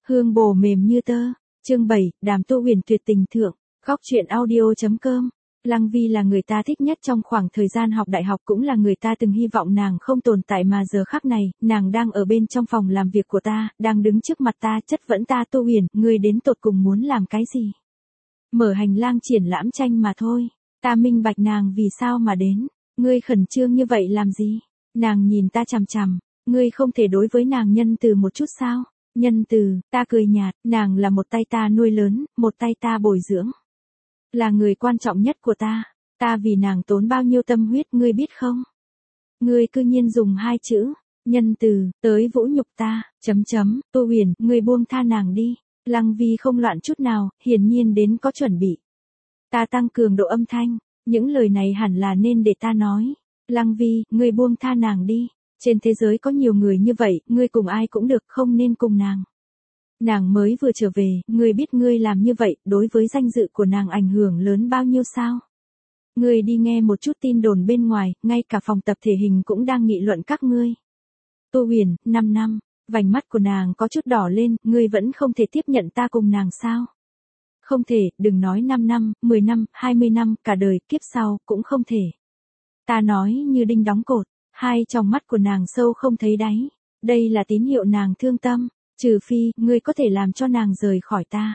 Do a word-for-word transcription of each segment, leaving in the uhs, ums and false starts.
Hương bổ mềm như tơ. Chương bảy, Đàm Tô Huyền tuyệt tình thượng. Góc truyện audio chấm com. Lăng Vi là người ta thích nhất trong khoảng thời gian học đại học, cũng là người ta từng hy vọng nàng không tồn tại, mà giờ khắc này, nàng đang ở bên trong phòng làm việc của ta, đang đứng trước mặt ta chất vấn ta. Tô Huyền, ngươi đến tột cùng muốn làm cái gì? Mở hành lang triển lãm tranh mà thôi. Ta minh bạch nàng vì sao mà đến. Ngươi khẩn trương như vậy làm gì? Nàng nhìn ta chằm chằm. Ngươi không thể đối với nàng nhân từ một chút sao? Nhân từ, ta cười nhạt, nàng là một tay ta nuôi lớn, một tay ta bồi dưỡng. Là người quan trọng nhất của ta. Ta vì nàng tốn bao nhiêu tâm huyết, ngươi biết không? Ngươi cư nhiên dùng hai chữ, nhân từ, tới vũ nhục ta, chấm chấm. Tô Huyền, ngươi buông tha nàng đi. Lăng Vi không loạn chút nào, hiển nhiên đến có chuẩn bị. Ta tăng cường độ âm thanh, những lời này hẳn là nên để ta nói. Lăng Vi, ngươi buông tha nàng đi. Trên thế giới có nhiều người như vậy, ngươi cùng ai cũng được, không nên cùng nàng. Nàng mới vừa trở về, ngươi biết ngươi làm như vậy, đối với danh dự của nàng ảnh hưởng lớn bao nhiêu sao? Ngươi đi nghe một chút tin đồn bên ngoài, ngay cả phòng tập thể hình cũng đang nghị luận các ngươi. Tô Huyền, năm năm, vành mắt của nàng có chút đỏ lên, ngươi vẫn không thể tiếp nhận ta cùng nàng sao? Không thể, đừng nói năm năm, mười năm, hai mươi năm, cả đời, kiếp sau, cũng không thể. Ta nói như đinh đóng cột. Hai trong mắt của nàng sâu không thấy đáy. Đây là tín hiệu nàng thương tâm. Trừ phi, ngươi có thể làm cho nàng rời khỏi ta.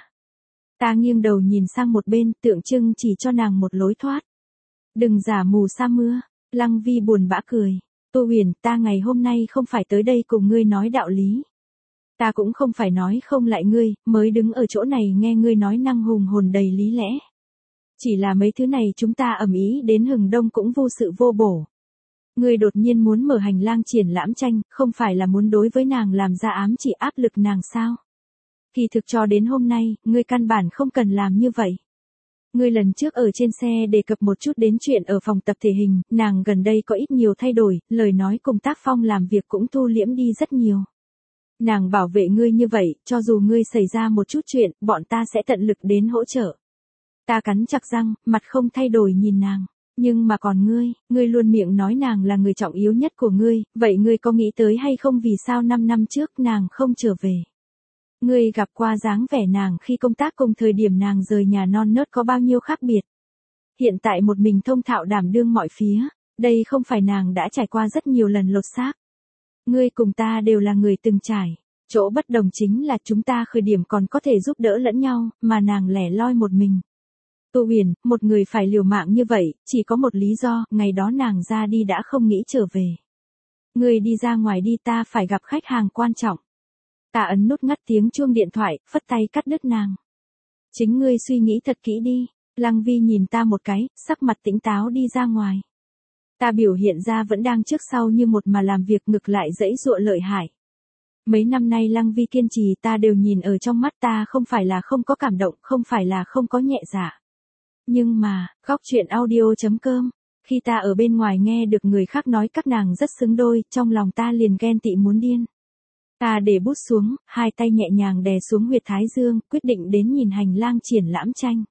Ta nghiêng đầu nhìn sang một bên, tượng trưng chỉ cho nàng một lối thoát. Đừng giả mù sa mưa. Lăng Vi buồn bã cười. Tô Huyền, ta ngày hôm nay không phải tới đây cùng ngươi nói đạo lý. Ta cũng không phải nói không lại ngươi, mới đứng ở chỗ này nghe ngươi nói năng hùng hồn đầy lý lẽ. Chỉ là mấy thứ này chúng ta ầm ĩ đến hừng đông cũng vô sự vô bổ. Ngươi đột nhiên muốn mở hành lang triển lãm tranh, không phải là muốn đối với nàng làm ra ám chỉ áp lực nàng sao? Kỳ thực cho đến hôm nay, ngươi căn bản không cần làm như vậy. Ngươi lần trước ở trên xe đề cập một chút đến chuyện ở phòng tập thể hình, nàng gần đây có ít nhiều thay đổi, lời nói cùng tác phong làm việc cũng thu liễm đi rất nhiều. Nàng bảo vệ ngươi như vậy, cho dù ngươi xảy ra một chút chuyện, bọn ta sẽ tận lực đến hỗ trợ. Ta cắn chặt răng, mặt không thay đổi nhìn nàng. Nhưng mà còn ngươi, ngươi luôn miệng nói nàng là người trọng yếu nhất của ngươi, vậy ngươi có nghĩ tới hay không vì sao năm năm trước nàng không trở về? Ngươi gặp qua dáng vẻ nàng khi công tác cùng thời điểm nàng rời nhà non nớt có bao nhiêu khác biệt? Hiện tại một mình thông thạo đảm đương mọi phía, đây không phải nàng đã trải qua rất nhiều lần lột xác. Ngươi cùng ta đều là người từng trải, chỗ bất đồng chính là chúng ta khởi điểm còn có thể giúp đỡ lẫn nhau, mà nàng lẻ loi một mình. Tô Huyền, một người phải liều mạng như vậy, chỉ có một lý do, ngày đó nàng ra đi đã không nghĩ trở về. Ngươi đi ra ngoài đi, ta phải gặp khách hàng quan trọng. Ta ấn nút ngắt tiếng chuông điện thoại, phất tay cắt đứt nàng. Chính ngươi suy nghĩ thật kỹ đi. Lăng Vi nhìn ta một cái, sắc mặt tỉnh táo đi ra ngoài. Ta biểu hiện ra vẫn đang trước sau như một mà làm việc, ngược lại dãy dụa lợi hại. Mấy năm nay Lăng Vi kiên trì ta đều nhìn ở trong mắt, ta không phải là không có cảm động, không phải là không có nhẹ dạ. Nhưng mà, góc truyện audio chấm com, khi ta ở bên ngoài nghe được người khác nói các nàng rất xứng đôi, trong lòng ta liền ghen tị muốn điên. Ta để bút xuống, hai tay nhẹ nhàng đè xuống huyệt thái dương, quyết định đến nhìn hành lang triển lãm tranh.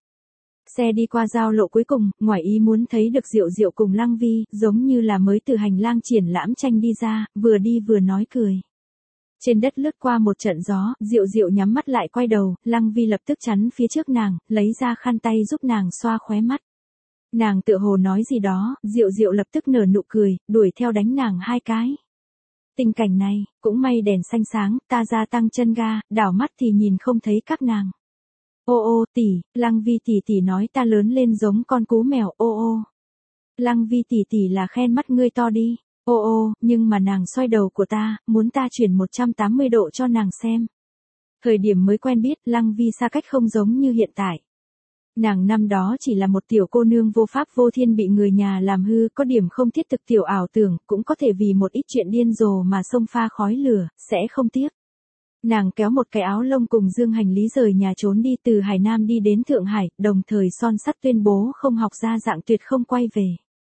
Xe đi qua giao lộ cuối cùng, ngoài ý muốn thấy được Diệu Diệu cùng Lăng Vi, giống như là mới từ hành lang triển lãm tranh đi ra, vừa đi vừa nói cười. Trên đất lướt qua một trận gió, Diệu Diệu nhắm mắt lại quay đầu, Lăng Vi lập tức chắn phía trước nàng, lấy ra khăn tay giúp nàng xoa khóe mắt. Nàng tựa hồ nói gì đó, Diệu Diệu lập tức nở nụ cười, đuổi theo đánh nàng hai cái. Tình cảnh này, cũng may đèn xanh sáng, ta gia tăng chân ga, đảo mắt thì nhìn không thấy các nàng. Ô ô tỷ, Lăng Vi tỷ tỷ nói ta lớn lên giống con cú mèo, ô ô. Lăng Vi tỷ tỷ là khen mắt ngươi to đi. Ô ô, nhưng mà nàng xoay đầu của ta, muốn ta chuyển một trăm tám mươi độ cho nàng xem. Thời điểm mới quen biết, Lăng Vi xa cách không giống như hiện tại. Nàng năm đó chỉ là một tiểu cô nương vô pháp vô thiên bị người nhà làm hư, có điểm không thiết thực tiểu ảo tưởng, cũng có thể vì một ít chuyện điên rồ mà xông pha khói lửa, sẽ không tiếc. Nàng kéo một cái áo lông cùng dương hành lý rời nhà trốn đi, từ Hải Nam đi đến Thượng Hải, đồng thời son sắt tuyên bố không học ra dạng tuyệt không quay về.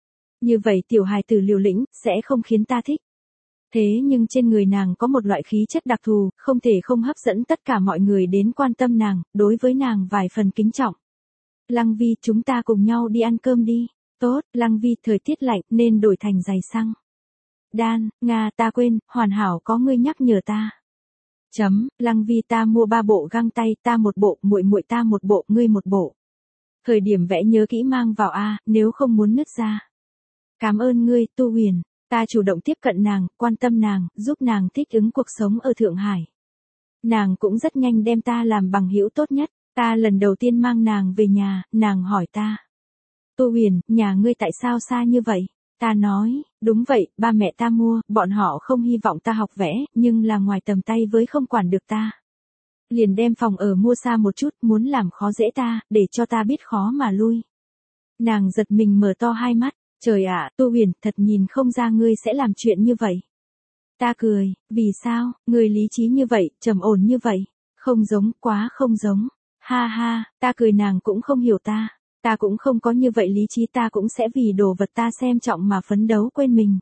Như vậy tiểu hài tử liều lĩnh, sẽ không khiến ta thích. Thế nhưng trên người nàng có một loại khí chất đặc thù, không thể không hấp dẫn tất cả mọi người đến quan tâm nàng, đối với nàng vài phần kính trọng. Lăng Vi, chúng ta cùng nhau đi ăn cơm đi. Tốt, Lăng Vi, thời tiết lạnh, nên đổi thành giày xăng. Đan, Nga, ta quên, hoàn hảo có ngươi nhắc nhở ta. Chấm, Lăng Vi ta mua ba bộ găng tay, ta một bộ, muội muội ta một bộ, ngươi một bộ. Thời điểm vẽ nhớ kỹ mang vào a, nếu không muốn nứt ra. Cảm ơn ngươi, Tu Huyền. Ta chủ động tiếp cận nàng, quan tâm nàng, giúp nàng thích ứng cuộc sống ở Thượng Hải. Nàng cũng rất nhanh đem ta làm bằng hữu tốt nhất. Ta lần đầu tiên mang nàng về nhà, nàng hỏi ta. Tu Huyền, nhà ngươi tại sao xa như vậy? Ta nói, đúng vậy, ba mẹ ta mua, bọn họ không hy vọng ta học vẽ, nhưng là ngoài tầm tay với không quản được ta. Liền đem phòng ở mua xa một chút, muốn làm khó dễ ta, để cho ta biết khó mà lui. Nàng giật mình mở to hai mắt, trời ạ, Tu Huyền, thật nhìn không ra ngươi sẽ làm chuyện như vậy. Ta cười, vì sao, ngươi lý trí như vậy, trầm ổn như vậy, không giống, quá không giống. Ha ha, ta cười nàng cũng không hiểu ta. Ta cũng không có như vậy lý trí, ta cũng sẽ vì đồ vật ta xem trọng mà phấn đấu quên mình.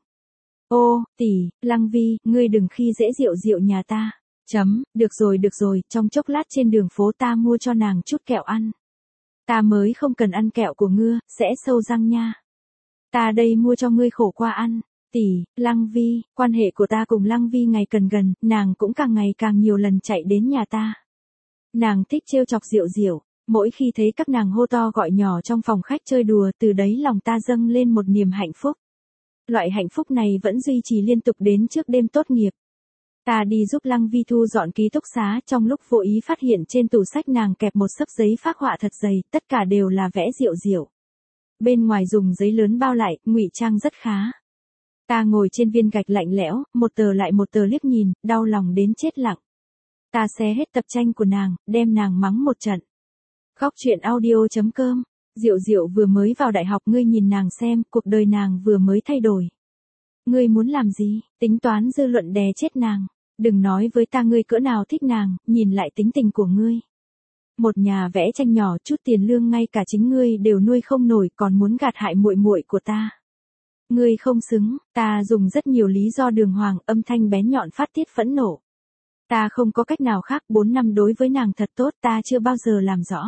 Ô, tỷ, Lăng Vi, ngươi đừng khi dễ Diệu Diệu nhà ta. Chấm, được rồi được rồi, trong chốc lát trên đường phố ta mua cho nàng chút kẹo ăn. Ta mới không cần ăn kẹo của ngươi, sẽ sâu răng nha. Ta đây mua cho ngươi khổ qua ăn. Tỷ, Lăng Vi, quan hệ của ta cùng Lăng Vi ngày cần gần, nàng cũng càng ngày càng nhiều lần chạy đến nhà ta. Nàng thích trêu chọc Diệu Diệu. Mỗi khi thấy các nàng hô to gọi nhỏ trong phòng khách chơi đùa, từ đấy lòng ta dâng lên một niềm hạnh phúc. Loại hạnh phúc này vẫn duy trì liên tục đến trước đêm tốt nghiệp. Ta đi giúp Lăng Vi thu dọn ký túc xá, trong lúc vô ý phát hiện trên tủ sách nàng kẹp một xấp giấy phác họa thật dày, tất cả đều là vẽ Diệu Diệu. Bên ngoài dùng giấy lớn bao lại, ngụy trang rất khá. Ta ngồi trên viên gạch lạnh lẽo, một tờ lại một tờ liếc nhìn, đau lòng đến chết lặng. Ta xé hết tập tranh của nàng, đem nàng mắng một trận. Góc truyện audio chấm com. Diệu Diệu vừa mới vào đại học, ngươi nhìn nàng xem, cuộc đời nàng vừa mới thay đổi. Ngươi muốn làm gì? Tính toán dư luận đè chết nàng. Đừng nói với ta ngươi cỡ nào thích nàng, nhìn lại tính tình của ngươi. Một nhà vẽ tranh nhỏ, chút tiền lương ngay cả chính ngươi đều nuôi không nổi, còn muốn gạt hại muội muội của ta. Ngươi không xứng. Ta dùng rất nhiều lý do đường hoàng, âm thanh bén nhọn phát tiết phẫn nộ. Ta không có cách nào khác, bốn năm đối với nàng thật tốt, ta chưa bao giờ làm rõ.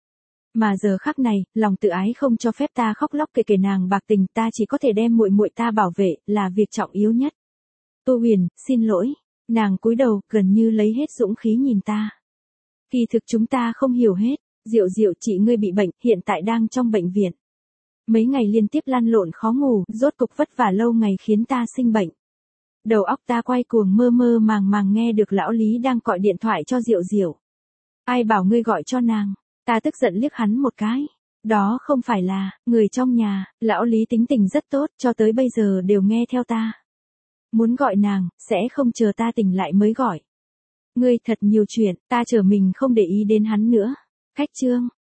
Mà giờ khắc này, lòng tự ái không cho phép ta khóc lóc kể kể nàng bạc tình, ta chỉ có thể đem muội muội ta bảo vệ, là việc trọng yếu nhất. Tu Huyền, xin lỗi. Nàng cúi đầu, gần như lấy hết dũng khí nhìn ta. Kỳ thực chúng ta không hiểu hết. Diệu Diệu, chị ngươi bị bệnh, hiện tại đang trong bệnh viện. Mấy ngày liên tiếp lăn lộn khó ngủ, rốt cục vất vả lâu ngày khiến ta sinh bệnh. Đầu óc ta quay cuồng, mơ mơ màng màng nghe được lão Lý đang gọi điện thoại cho Diệu Diệu. Ai bảo ngươi gọi cho nàng? Ta tức giận liếc hắn một cái. Đó không phải là, người trong nhà, lão Lý tính tình rất tốt, cho tới bây giờ đều nghe theo ta. Muốn gọi nàng, sẽ không chờ ta tỉnh lại mới gọi. Ngươi thật nhiều chuyện, ta chờ mình không để ý đến hắn nữa. Khách trương,